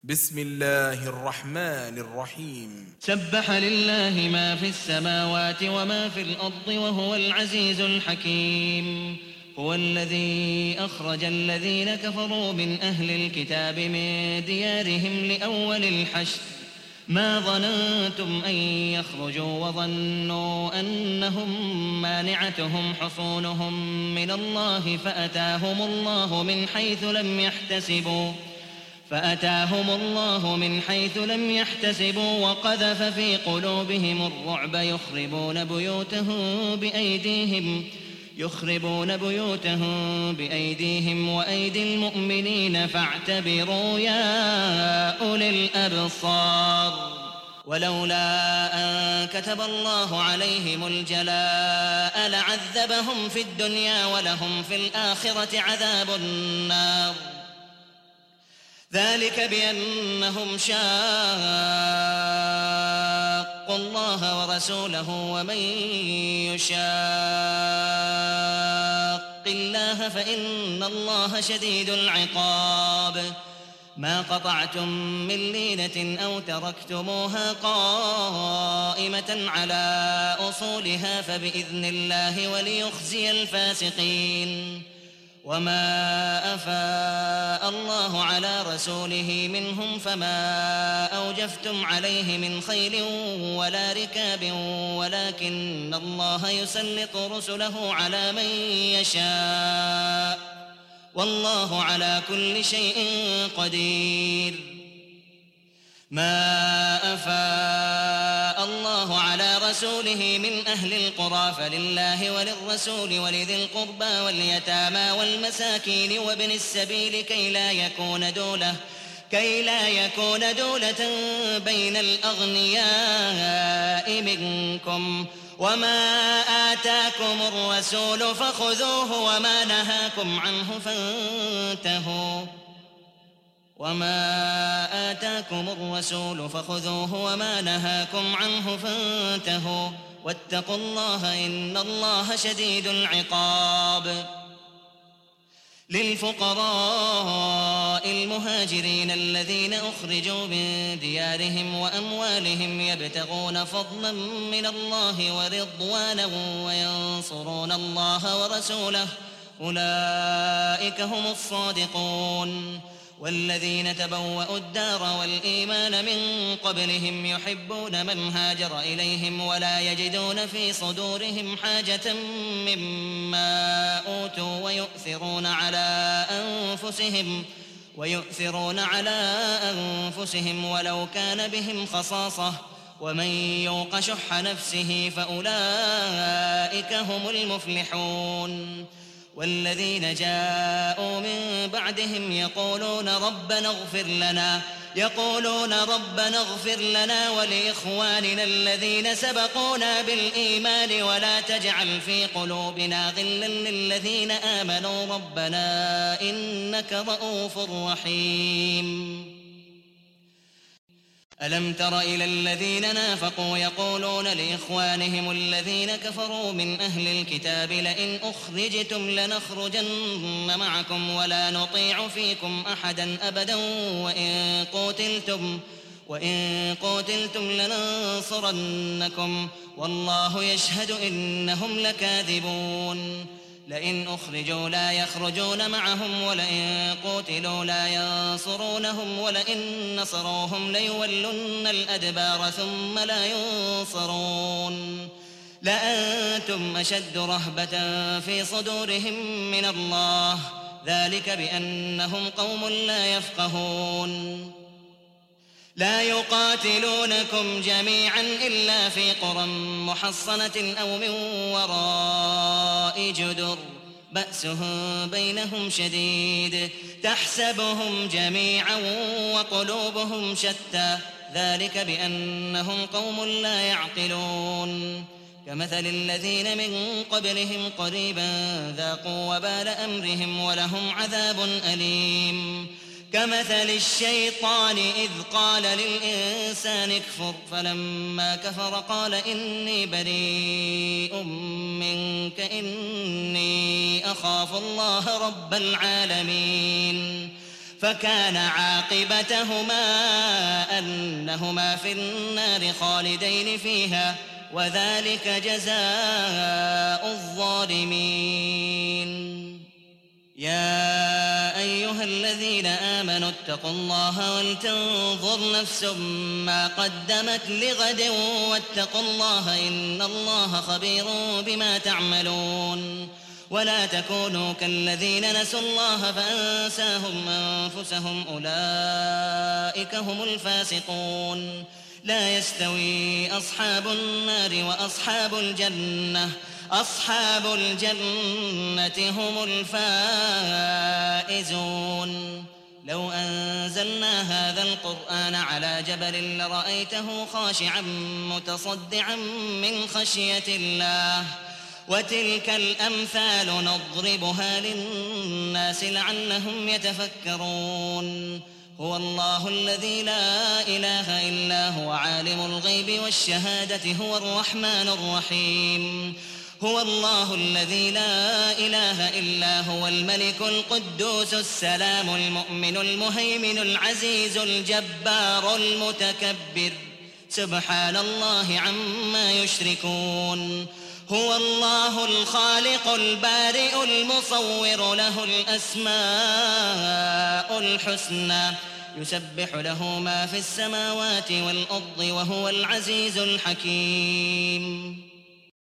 بسم الله الرحمن الرحيم. سبح لله ما في السماوات وما في الأرض وهو العزيز الحكيم. هو الذي أخرج الذين كفروا من أهل الكتاب من ديارهم لأول الحشر ما ظننتم أن يخرجوا وظنوا أنهم مانعتهم حصونهم من الله فأتاهم الله من حيث لم يحتسبوا وقذف في قلوبهم الرعب يخربون بيوتهم بأيديهم وأيدي المؤمنين فاعتبروا يا أولي الأبصار. ولولا أن كتب الله عليهم الجلاء لعذبهم في الدنيا ولهم في الآخرة عذاب النار. ذلك بأنهم شاقوا الله ورسوله ومن يشاق الله فإن الله شديد العقاب. ما قطعتم من لينة أو تركتموها قائمة على أصولها فبإذن الله وليخزي الفاسقين. وما أفاء الله على رسوله منهم فما أوجفتم عليه من خيل ولا ركاب ولكن الله يسلط رسله على من يشاء والله على كل شيء قدير. ما أفاء الله على رسوله من أهل القرى فلله وللرسول ولذي القربى واليتامى والمساكين وابن السبيل كي لا يكون دولة بين الأغنياء منكم. وما آتاكم الرسول فخذوه وما نهاكم عنه فانتهوا واتقوا الله إن الله شديد العقاب. للفقراء المهاجرين الذين أخرجوا من ديارهم وأموالهم يبتغون فضلا من الله ورضوانا وينصرون الله ورسوله أولئك هم الصادقون. والذين تبوأوا الدار والإيمان من قبلهم يحبون من هاجر إليهم ولا يجدون في صدورهم حاجة مما أوتوا ويؤثرون على أنفسهم ولو كان بهم خصاصة ومن يوق شح نفسه فأولئك هم المفلحون. والذين جاءوا من بعدهم يقولون ربنا اغفر لنا ولإخواننا الذين سبقونا بالإيمان ولا تجعل في قلوبنا غلا للذين آمنوا ربنا إنك رءوف رحيم. ألم تر إلى الذين نافقوا يقولون لإخوانهم الذين كفروا من أهل الكتاب لئن أخرجتم لنخرجن معكم ولا نطيع فيكم أحدا أبدا وإن قوتلتم لننصرنكم والله يشهد إنهم لكاذبون. لئن أخرجوا لا يخرجون معهم ولئن قتلوا لا ينصرونهم ولئن نصروهم ليولن الأدبار ثم لا ينصرون. لأنتم أشد رهبة في صدورهم من الله ذلك بأنهم قوم لا يفقهون. لا يقاتلونكم جميعا إلا في قرى محصنة أو من وراء جدر بأسهم بينهم شديد تحسبهم جميعا وقلوبهم شتى ذلك بأنهم قوم لا يعقلون. كمثل الذين من قبلهم قريبا ذاقوا وبال أمرهم ولهم عذاب أليم. كمثل الشيطان إذ قال للإنسان اكفر فلما كفر قال إني بريء منك إني أخاف الله رب العالمين. فكان عاقبتهما أنهما في النار خالدين فيها وذلك جزاء الظالمين. يا أيها الذين آمنوا اتقوا الله ولتنظر نفس ما قدمت لغد واتقوا الله إن الله خبير بما تعملون. ولا تكونوا كالذين نسوا الله فأنساهم أنفسهم أولئك هم الفاسقون. لا يستوي أصحاب النار وأصحاب الجنة أصحاب الجنة هم الفائزون. لو أنزلنا هذا القرآن على جبل لرأيته خاشعا متصدعا من خشية الله وتلك الأمثال نضربها للناس لعلهم يتفكرون. هو الله الذي لا إله إلا هو عالم الغيب والشهادة هو الرحمن الرحيم. هو الله الذي لا إله إلا هو الملك القدوس السلام المؤمن المهيمن العزيز الجبار المتكبر سبحان الله عما يشركون. هو الله الخالق البارئ المصور له الأسماء الحسنى يسبح له ما في السماوات والأرض وهو العزيز الحكيم.